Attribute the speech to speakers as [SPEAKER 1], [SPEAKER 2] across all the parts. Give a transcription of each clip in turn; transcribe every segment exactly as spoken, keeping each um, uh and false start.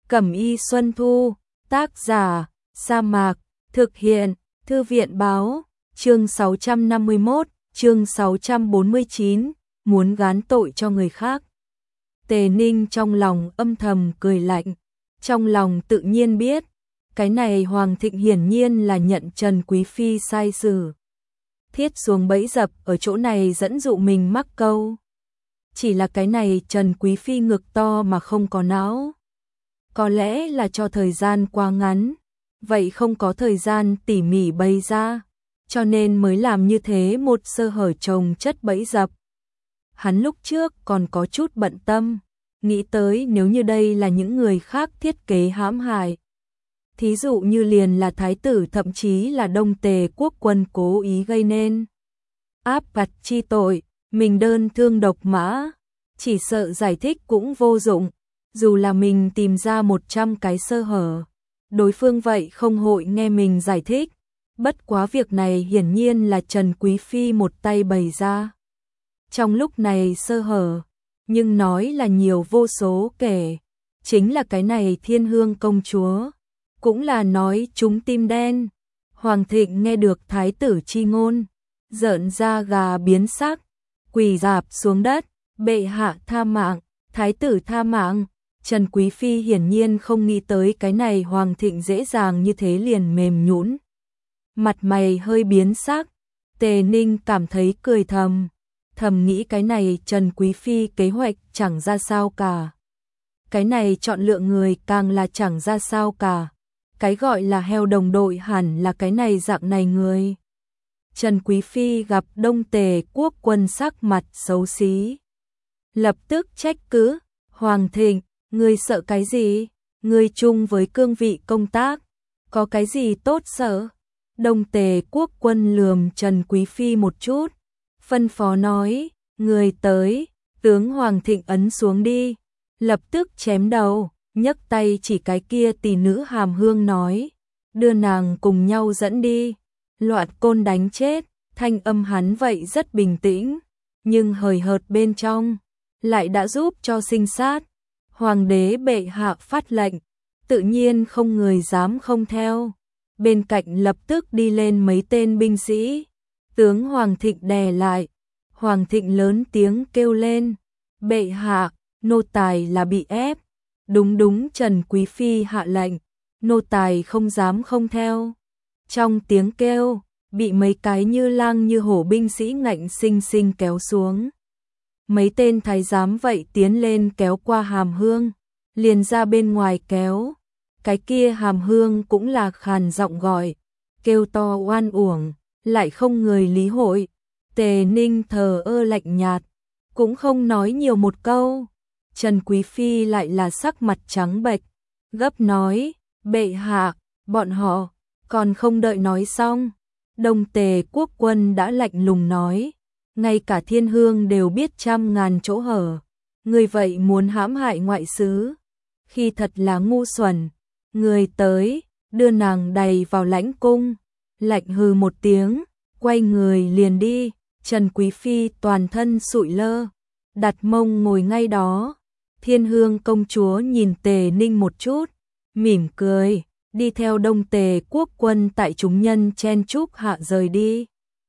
[SPEAKER 1] Cẩm y Xuân Thu, tác giả, Sa Mạc, thực hiện, Thư viện báo, chương sáu trăm năm mươi mốt, chương sáu trăm bốn mươi chín, muốn gán tội cho người khác. Tề Ninh trong lòng âm thầm cười lạnh, trong lòng tự nhiên biết, cái này Hoàng Thịnh hiển nhiên là nhận Trần Quý Phi sai xử. Thiết xuống bẫy dập ở chỗ này dẫn dụ mình mắc câu. Chỉ là cái này Trần Quý Phi ngực to mà không có não. Có lẽ là cho thời gian quá ngắn, vậy không có thời gian tỉ mỉ bày ra, cho nên mới làm như thế một sơ hở chồng chất bẫy dập. Hắn lúc trước còn có chút bận tâm, nghĩ tới nếu như đây là những người khác thiết kế hãm hại. Thí dụ như liền là thái tử thậm chí là Đông Tề quốc quân cố ý gây nên áp đặt chi tội, mình đơn thương độc mã, chỉ sợ giải thích cũng vô dụng, dù là mình tìm ra một trăm cái sơ hở, đối phương vậy không hội nghe mình giải thích, bất quá việc này hiển nhiên là Trần Quý Phi một tay bày ra. Trong lúc này sơ hở, nhưng nói là nhiều vô số kể, chính là cái này Thiên Hương công chúa, cũng là nói chúng tim đen. Hoàng Thịnh nghe được thái tử chi ngôn, giận da gà biến sắc, quỳ rạp xuống đất, bệ hạ tha mạng, thái tử tha mạng. Trần Quý Phi hiển nhiên không nghĩ tới cái này Hoàng Thịnh dễ dàng như thế liền mềm nhũn, mặt mày hơi biến sắc. Tề Ninh cảm thấy cười thầm, thầm nghĩ cái này Trần Quý Phi kế hoạch chẳng ra sao cả. Cái này chọn lựa người càng là chẳng ra sao cả. Cái gọi là heo đồng đội hẳn là cái này dạng này người. Trần Quý Phi gặp Đông Tề quốc quân sắc mặt xấu xí, lập tức trách cứ, Hoàng Thịnh, ngươi sợ cái gì? Ngươi chung với cương vị công tác, có cái gì tốt sợ? Đông Tề quốc quân lườm Trần Quý Phi một chút, phân phó nói, người tới, tướng Hoàng Thịnh ấn xuống đi, lập tức chém đầu, nhấc tay chỉ cái kia tỷ nữ Hàm Hương nói, đưa nàng cùng nhau dẫn đi, loạt côn đánh chết. Thanh âm hắn vậy rất bình tĩnh, nhưng hời hợt bên trong, lại đã giúp cho sinh sát. Hoàng đế bệ hạ phát lệnh, tự nhiên không người dám không theo. Bên cạnh lập tức đi lên mấy tên binh sĩ, tướng Hoàng Thịnh đè lại. Hoàng Thịnh lớn tiếng kêu lên, bệ hạ, nô tài là bị ép. Đúng đúng, Trần Quý Phi hạ lệnh, nô tài không dám không theo. Trong tiếng kêu, bị mấy cái như lang như hổ binh sĩ ngạnh sinh sinh kéo xuống. Mấy tên thái giám vậy tiến lên kéo qua Hàm Hương, liền ra bên ngoài kéo. Cái kia Hàm Hương cũng là khàn giọng gọi, kêu to oan uổng, lại không người lý hội. Tề Ninh thờ ơ lạnh nhạt, cũng không nói nhiều một câu. Trần Quý Phi lại là sắc mặt trắng bệch, gấp nói, bệ hạ, bọn họ, còn không đợi nói xong. Đông Tề quốc quân đã lạnh lùng nói, ngay cả Thiên Hương đều biết trăm ngàn chỗ hở, người vậy muốn hãm hại ngoại sứ, khi thật là ngu xuẩn. Người tới, đưa nàng đầy vào lãnh cung, lạnh hừ một tiếng, quay người liền đi. Trần Quý Phi toàn thân sụi lơ, đặt mông ngồi ngay đó. Thiên Hương công chúa nhìn Tề Ninh một chút, mỉm cười, đi theo Đông Tề quốc quân tại chúng nhân chen chúc hạ rời đi.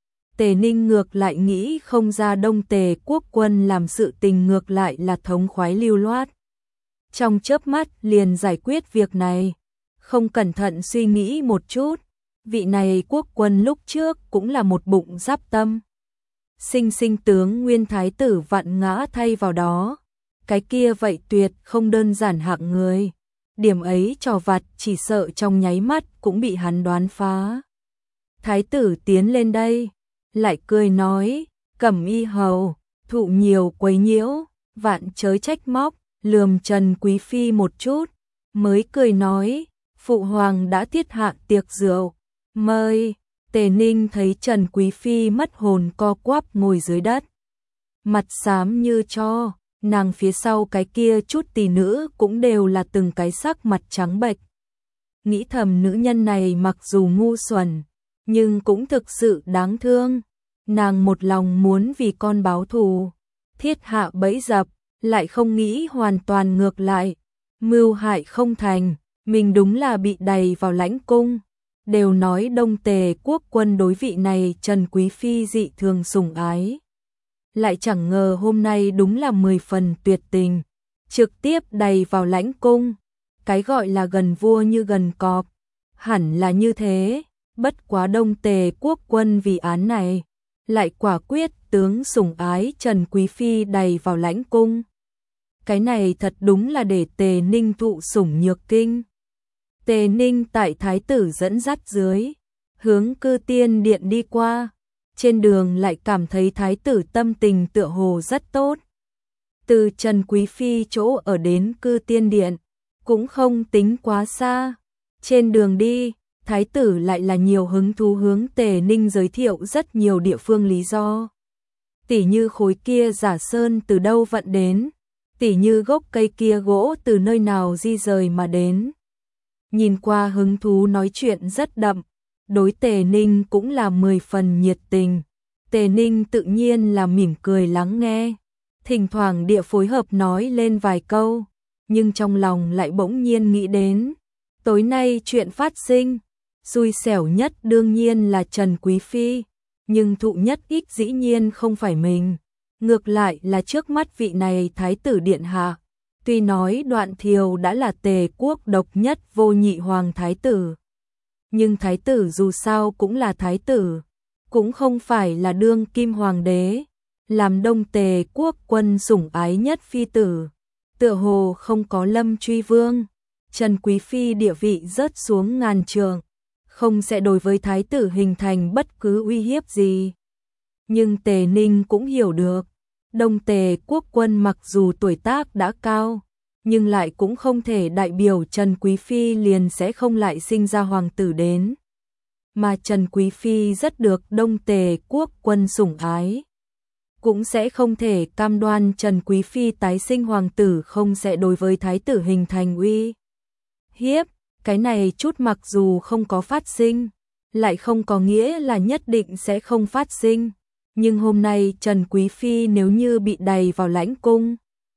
[SPEAKER 1] Tề Ninh ngược lại nghĩ không ra Đông Tề quốc quân làm sự tình ngược lại là thống khoái lưu loát. Trong chớp mắt liền giải quyết việc này, không cẩn thận suy nghĩ một chút, vị này quốc quân lúc trước cũng là một bụng giáp tâm. Sinh sinh tướng nguyên thái tử vặn ngã thay vào đó, cái kia vậy tuyệt không đơn giản hạng người. Điểm ấy trò vặt chỉ sợ trong nháy mắt cũng bị hắn đoán phá. Thái tử tiến lên đây, lại cười nói, Cẩm y hầu, thụ nhiều quấy nhiễu, vạn chớ trách móc, lườm Trần Quý Phi một chút, mới cười nói, phụ hoàng đã thiết hạ tiệc rượu, mời. Tề Ninh thấy Trần Quý Phi mất hồn co quắp ngồi dưới đất, mặt xám như tro. Nàng phía sau cái kia chút tỷ nữ cũng đều là từng cái sắc mặt trắng bệch. Nghĩ thầm nữ nhân này mặc dù ngu xuẩn, nhưng cũng thực sự đáng thương. Nàng một lòng muốn vì con báo thù, thiết hạ bẫy dập, lại không nghĩ hoàn toàn ngược lại. mưu hại không thành, mình đúng là bị đày vào lãnh cung. Đều nói Đông Tề quốc quân đối vị này Trần Quý Phi dị thường sủng ái. Lại chẳng ngờ hôm nay đúng là mười phần tuyệt tình, trực tiếp đày vào lãnh cung. Cái gọi là gần vua như gần cọp, hẳn là như thế, bất quá Đông Tề quốc quân vì án này, lại quả quyết tướng sủng ái Trần Quý Phi đày vào lãnh cung. Cái này thật đúng là để Tề Ninh thụ sủng nhược kinh. Tề Ninh tại thái tử dẫn dắt dưới, hướng Cư Tiên Điện đi qua, trên đường lại cảm thấy thái tử tâm tình tựa hồ rất tốt. Từ Trần Quý Phi chỗ ở đến Cư Tiên Điện, cũng không tính quá xa. Trên đường đi, thái tử lại là nhiều hứng thú hướng Tề Ninh giới thiệu rất nhiều địa phương lý do. Tỉ như khối kia giả sơn từ đâu vận đến, tỉ như gốc cây kia gỗ từ nơi nào di rời mà đến. Nhìn qua hứng thú nói chuyện rất đậm, đối Tề Ninh cũng là mười phần nhiệt tình. Tề Ninh tự nhiên là mỉm cười lắng nghe, thỉnh thoảng địa phối hợp nói lên vài câu, nhưng trong lòng lại bỗng nhiên nghĩ đến, tối nay chuyện phát sinh, xui xẻo nhất đương nhiên là Trần Quý Phi, nhưng thụ nhất ích dĩ nhiên không phải mình, ngược lại là trước mắt vị này thái tử điện hạ. Tuy nói Đoạn Thiều đã là Tề quốc độc nhất vô nhị hoàng thái tử, nhưng thái tử dù sao cũng là thái tử, cũng không phải là đương kim hoàng đế, làm Đông Tề quốc quân sủng ái nhất phi tử, tựa hồ không có Lâm Truy Vương, Trần Quý Phi địa vị rớt xuống ngàn trượng, không sẽ đối với thái tử hình thành bất cứ uy hiếp gì. Nhưng Tề Ninh cũng hiểu được, Đông Tề quốc quân mặc dù tuổi tác đã cao, nhưng lại cũng không thể đại biểu Trần Quý Phi liền sẽ không lại sinh ra hoàng tử đến. Mà Trần Quý Phi rất được Đông Tề quốc quân sủng ái, cũng sẽ không thể cam đoan Trần Quý Phi tái sinh hoàng tử không sẽ đối với thái tử hình thành uy hiếp. Cái này chút mặc dù không có phát sinh, lại không có nghĩa là nhất định sẽ không phát sinh. Nhưng hôm nay Trần Quý Phi nếu như bị đày vào lãnh cung,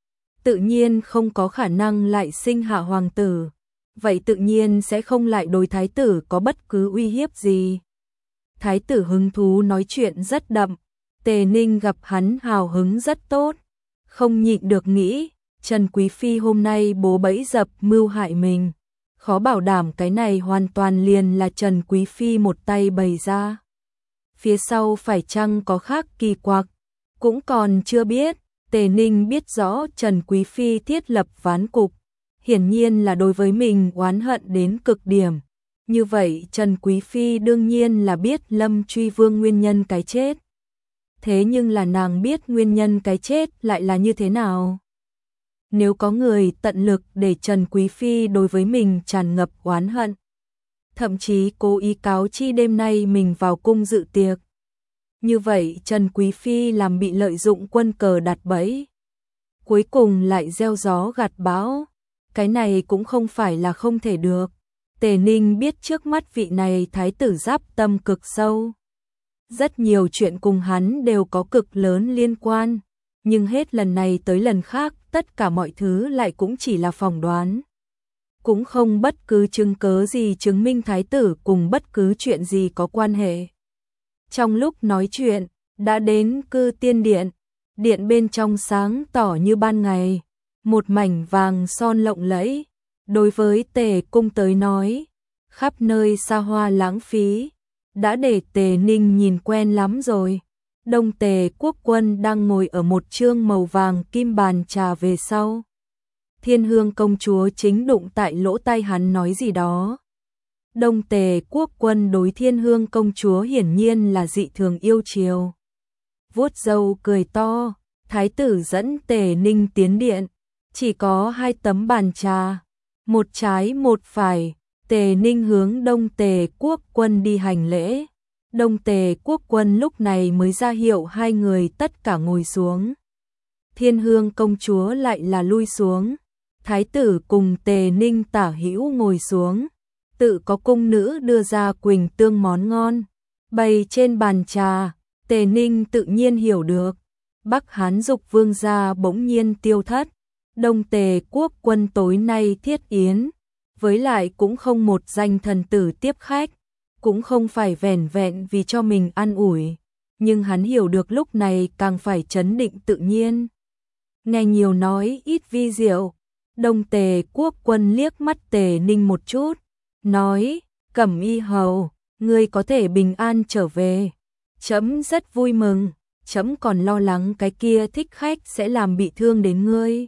[SPEAKER 1] tự nhiên không có khả năng lại sinh hạ hoàng tử, vậy tự nhiên sẽ không lại đối thái tử có bất cứ uy hiếp gì. Thái tử hứng thú nói chuyện rất đậm, Tề Ninh gặp hắn hào hứng rất tốt, không nhịn được nghĩ, Trần Quý Phi hôm nay bố bẫy dập mưu hại mình, khó bảo đảm cái này hoàn toàn liền là Trần Quý Phi một tay bày ra. Phía sau phải chăng có khác kỳ quặc, cũng còn chưa biết. Tề Ninh biết rõ Trần Quý Phi thiết lập ván cục, hiển nhiên là đối với mình oán hận đến cực điểm. Như vậy Trần Quý Phi đương nhiên là biết Lâm Truy Vương nguyên nhân cái chết. Thế nhưng là nàng biết nguyên nhân cái chết lại là như thế nào? Nếu có người tận lực để Trần Quý Phi đối với mình tràn ngập oán hận, thậm chí cố ý cáo chi đêm nay mình vào cung dự tiệc, như vậy Trần Quý Phi làm bị lợi dụng quân cờ đặt bẫy, cuối cùng lại gieo gió gặt bão, cái này cũng không phải là không thể được. Tề Ninh biết trước mắt vị này thái tử giáp tâm cực sâu, rất nhiều chuyện cùng hắn đều có cực lớn liên quan, nhưng hết lần này tới lần khác tất cả mọi thứ lại cũng chỉ là phỏng đoán, cũng không bất cứ chứng cớ gì chứng minh thái tử cùng bất cứ chuyện gì có quan hệ. Trong lúc nói chuyện, đã đến Cư Tiên Điện, điện bên trong sáng tỏ như ban ngày, một mảnh vàng son lộng lẫy, đối với Tề cung tới nói, khắp nơi xa hoa lãng phí, đã để Tề Ninh nhìn quen lắm rồi. Đông Tề quốc quân đang ngồi ở một chương màu vàng kim bàn trà về sau. Thiên Hương công chúa chính đụng tại lỗ tai hắn nói gì đó. Đông Tề quốc quân đối Thiên Hương công chúa hiển nhiên là dị thường yêu chiều. Vuốt râu cười to, thái tử dẫn Tề Ninh tiến điện, chỉ có hai tấm bàn trà, một trái một phải. Tề Ninh hướng Đông Tề quốc quân đi hành lễ. Đông Tề quốc quân lúc này mới ra hiệu hai người tất cả ngồi xuống. Thiên Hương công chúa lại là lui xuống. Thái tử cùng Tề Ninh tả hữu ngồi xuống. Tự có cung nữ đưa ra quỳnh tương món ngon, bày trên bàn trà. Tề Ninh tự nhiên hiểu được, Bắc Hán Dục vương gia bỗng nhiên tiêu thất, Đông Tề quốc quân tối nay thiết yến, với lại cũng không một danh thần tử tiếp khách, cũng không phải vẻn vẹn vì cho mình an ủi, nhưng hắn hiểu được lúc này càng phải trấn định tự nhiên. Nghe nhiều nói ít vi diệu, Đông Tề quốc quân liếc mắt Tề Ninh một chút, nói, Cẩm Y hầu, ngươi có thể bình an trở về. Trẫm rất vui mừng, trẫm còn lo lắng cái kia thích khách sẽ làm bị thương đến ngươi.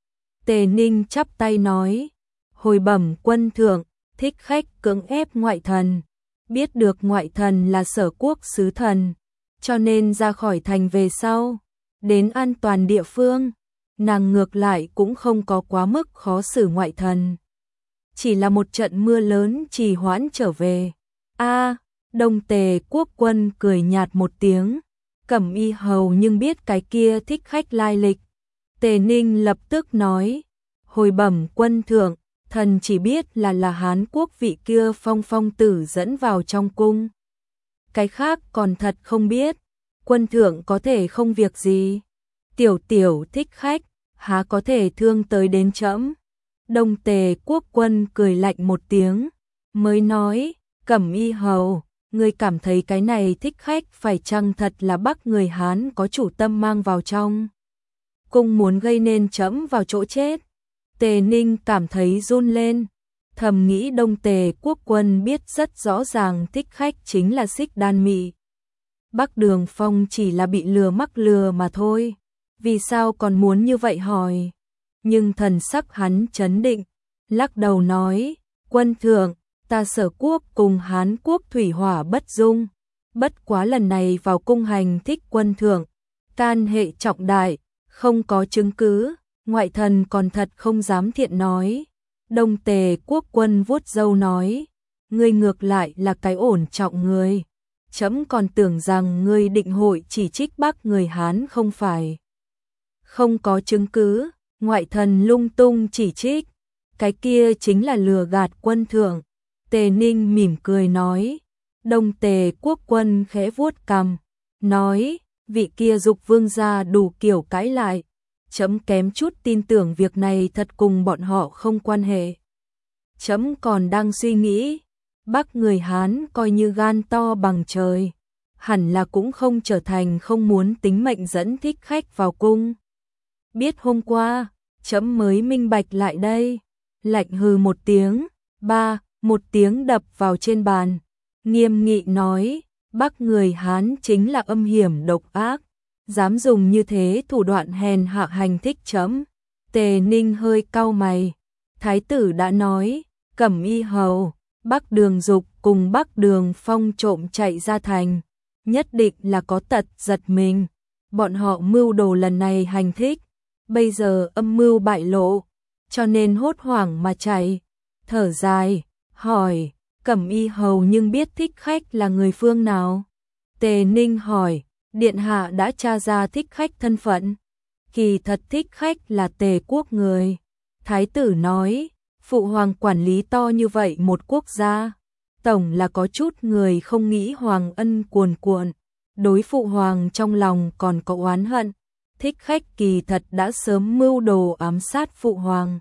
[SPEAKER 1] Tề Ninh chắp tay nói, hồi bẩm quân thượng, thích khách cưỡng ép ngoại thần, biết được ngoại thần là Sở quốc sứ thần, cho nên ra khỏi thành về sau, đến an toàn địa phương, nàng ngược lại cũng không có quá mức khó xử ngoại thần. Chỉ là một trận mưa lớn trì hoãn trở về. A, Đông Tề quốc quân cười nhạt một tiếng, Cẩm Y hầu nhưng biết cái kia thích khách lai lịch. Tề Ninh lập tức nói, hồi bẩm quân thượng, thần chỉ biết là là Hán quốc vị kia Phong Phong tử dẫn vào trong cung. Cái khác còn thật không biết, quân thượng có thể không việc gì. Tiểu tiểu thích khách, há có thể thương tới đến trẫm. Đông Tề quốc quân cười lạnh một tiếng, mới nói, Cẩm Y hầu, ngươi cảm thấy cái này thích khách phải chăng thật là Bắc người Hán có chủ tâm mang vào trong cung muốn gây nên trẫm vào chỗ chết. Tề Ninh cảm thấy run lên, thầm nghĩ Đông Tề quốc quân biết rất rõ ràng thích khách chính là Xích Đan Mị. Bắc Đường Phong chỉ là bị lừa mắc lừa mà thôi, vì sao còn muốn như vậy hỏi. Nhưng thần sắc hắn trấn định, lắc đầu nói, quân thượng, ta Sở quốc cùng Hán quốc thủy hỏa bất dung, bất quá lần này vào cung hành thích quân thượng, can hệ trọng đại, không có chứng cứ, ngoại thần còn thật không dám thiện nói. Đông Tề quốc quân vuốt râu nói, ngươi ngược lại là cái ổn trọng người, trẫm còn tưởng rằng ngươi định hội chỉ trích Bắc người Hán không phải. Không có chứng cứ, ngoại thần lung tung chỉ trích, cái kia chính là lừa gạt quân thượng. Tề Ninh mỉm cười nói, Đông Tề quốc quân khẽ vuốt cằm, nói, vị kia dục vương gia đủ kiểu cãi lại, trẫm kém chút tin tưởng việc này thật cùng bọn họ không quan hệ. Trẫm còn đang suy nghĩ, Bắc người Hán coi như gan to bằng trời, hẳn là cũng không trở thành không muốn tính mệnh dẫn thích khách vào cung. Biết hôm qua, trẫm mới minh bạch lại đây. Lạnh hừ một tiếng, ba, một tiếng đập vào trên bàn, nghiêm nghị nói, Bắc người Hán chính là âm hiểm độc ác, dám dùng như thế thủ đoạn hèn hạ hành thích trẫm. Tề Ninh hơi cau mày, thái tử đã nói, Cẩm Y hầu, Bắc Đường Dục cùng Bắc Đường Phong trộm chạy ra thành, nhất định là có tật giật mình, bọn họ mưu đồ lần này hành thích, bây giờ âm mưu bại lộ, cho nên hốt hoảng mà chạy. Thở dài, hỏi, Cẩm Y hầu nhưng biết thích khách là người phương nào? Tề Ninh hỏi, điện hạ đã tra ra thích khách thân phận. Kỳ thật thích khách là Tề quốc người. Thái tử nói, phụ hoàng quản lý to như vậy một quốc gia, tổng là có chút người không nghĩ hoàng ân cuồn cuộn, đối phụ hoàng trong lòng còn có oán hận. Thích khách kỳ thật đã sớm mưu đồ ám sát phụ hoàng,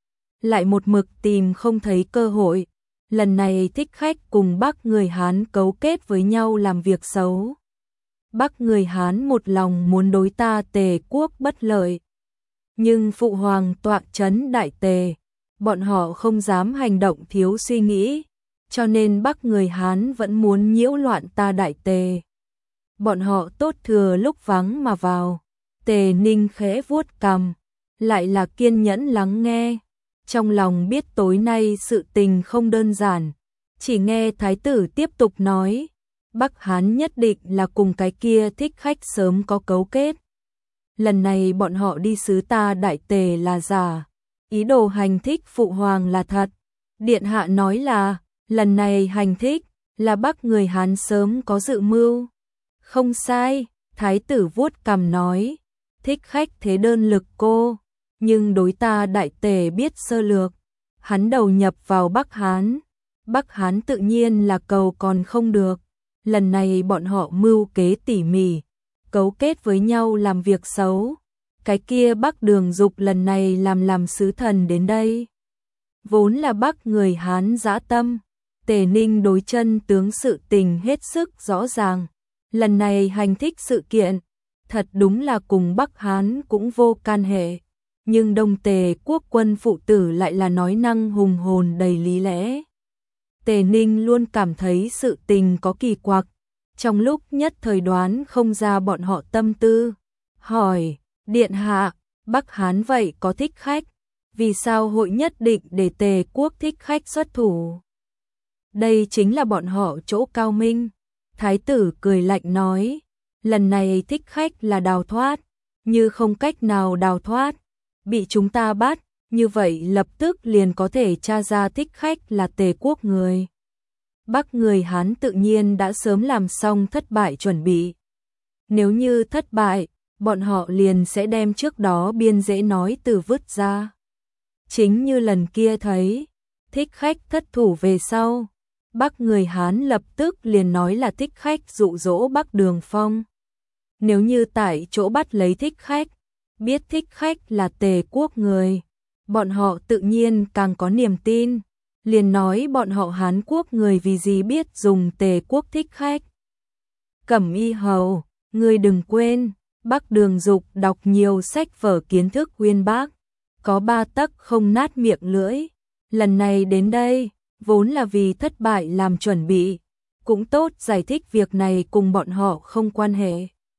[SPEAKER 1] lại một mực tìm không thấy cơ hội. Lần này thích khách cùng Bắc người Hán cấu kết với nhau làm việc xấu. Bắc người Hán một lòng muốn đối ta Tề quốc bất lợi, nhưng phụ hoàng tọa trấn Đại Tề, bọn họ không dám hành động thiếu suy nghĩ, cho nên Bắc người Hán vẫn muốn nhiễu loạn ta Đại Tề. Bọn họ tốt thừa lúc vắng mà vào. Tề Ninh khẽ vuốt cằm, lại là kiên nhẫn lắng nghe, trong lòng biết tối nay sự tình không đơn giản, chỉ nghe thái tử tiếp tục nói, Bắc Hán nhất định là cùng cái kia thích khách sớm có cấu kết. Lần này bọn họ đi xứ ta Đại Tề là giả, ý đồ hành thích phụ hoàng là thật. Điện hạ nói là, lần này hành thích là Bắc người Hán sớm có dự mưu. Không sai, thái tử vuốt cằm nói, thích khách thế đơn lực cô, nhưng đối ta Đại Tề biết sơ lược, hắn đầu nhập vào Bắc Hán, Bắc Hán tự nhiên là cầu còn không được. Lần này bọn họ mưu kế tỉ mỉ, cấu kết với nhau làm việc xấu, cái kia Bắc Đường Dục lần này làm làm sứ thần đến đây. Vốn là Bắc người Hán dã tâm, Tề Ninh đối chân tướng sự tình hết sức rõ ràng. Lần này hành thích sự kiện, thật đúng là cùng Bắc Hán cũng vô can hệ. Nhưng Đông Tề quốc quân phụ tử lại là nói năng hùng hồn đầy lý lẽ. Tề Ninh luôn cảm thấy sự tình có kỳ quặc, trong lúc nhất thời đoán không ra bọn họ tâm tư. Hỏi, điện hạ, Bắc Hán vậy có thích khách, vì sao hội nhất định để Tề quốc thích khách xuất thủ? Đây chính là bọn họ chỗ cao minh. Thái tử cười lạnh nói, lần này thích khách là đào thoát, như không cách nào đào thoát, bị chúng ta bắt, như vậy lập tức liền có thể tra ra thích khách là Tề quốc người. Bắc người Hán tự nhiên đã sớm làm xong thất bại chuẩn bị. Nếu như thất bại, bọn họ liền sẽ đem trước đó biên dễ nói từ vứt ra. Chính như lần kia thấy, thích khách thất thủ về sau, Bắc người Hán lập tức liền nói là thích khách dụ dỗ Bắc Đường Phong. Nếu như tại chỗ bắt lấy thích khách, biết thích khách là Tề quốc người, bọn họ tự nhiên càng có niềm tin, liền nói bọn họ Hán quốc người vì gì biết dùng Tề quốc thích khách. Cẩm Y hầu, ngươi đừng quên, Bắc Đường Dục đọc nhiều sách vở kiến thức uyên bác, có ba tấc không nát miệng lưỡi, lần này đến đây, vốn là vì thất bại làm chuẩn bị, cũng tốt giải thích việc này cùng bọn họ không quan hệ.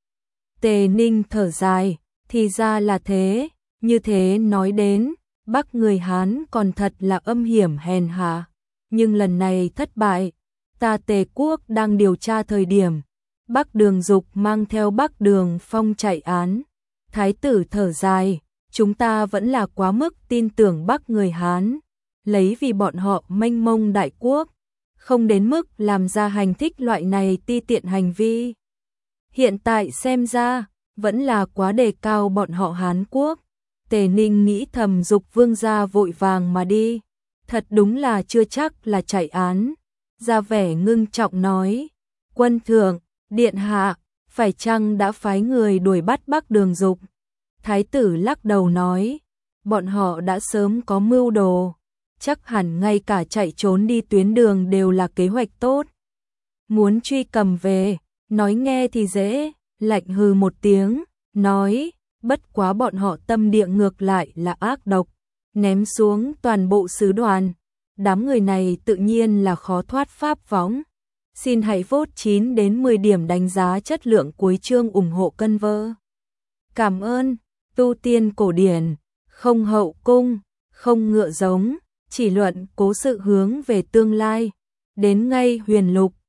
[SPEAKER 1] Tề Ninh thở dài, thì ra là thế, như thế nói đến, Bắc người Hán còn thật là âm hiểm hèn hạ, nhưng lần này thất bại, ta Tề quốc đang điều tra thời điểm, Bắc Đường Dục mang theo Bắc Đường Phong chạy án. Thái tử thở dài, chúng ta vẫn là quá mức tin tưởng Bắc người Hán, lấy vì bọn họ mênh mông đại quốc, không đến mức làm ra hành thích loại này ti tiện hành vi. Hiện tại xem ra, vẫn là quá đề cao bọn họ Hán quốc. Tề Ninh nghĩ thầm Dục vương gia vội vàng mà đi, thật đúng là chưa chắc là chạy án. Ra vẻ ngưng trọng nói, quân thượng, điện hạ, phải chăng đã phái người đuổi bắt Bắc Đường Dục? Thái tử lắc đầu nói, bọn họ đã sớm có mưu đồ, chắc hẳn ngay cả chạy trốn đi tuyến đường đều là kế hoạch tốt. Muốn truy cầm về, nói nghe thì dễ, lạnh hừ một tiếng, nói, bất quá bọn họ tâm địa ngược lại là ác độc, ném xuống toàn bộ sứ đoàn. Đám người này tự nhiên là khó thoát pháp võng. Xin hãy vote chín đến mười điểm đánh giá chất lượng cuối chương ủng hộ cân vơ. Cảm ơn, tu tiên cổ điển, không hậu cung, không ngựa giống, chỉ luận cố sự hướng về tương lai. Đến ngay huyền lục,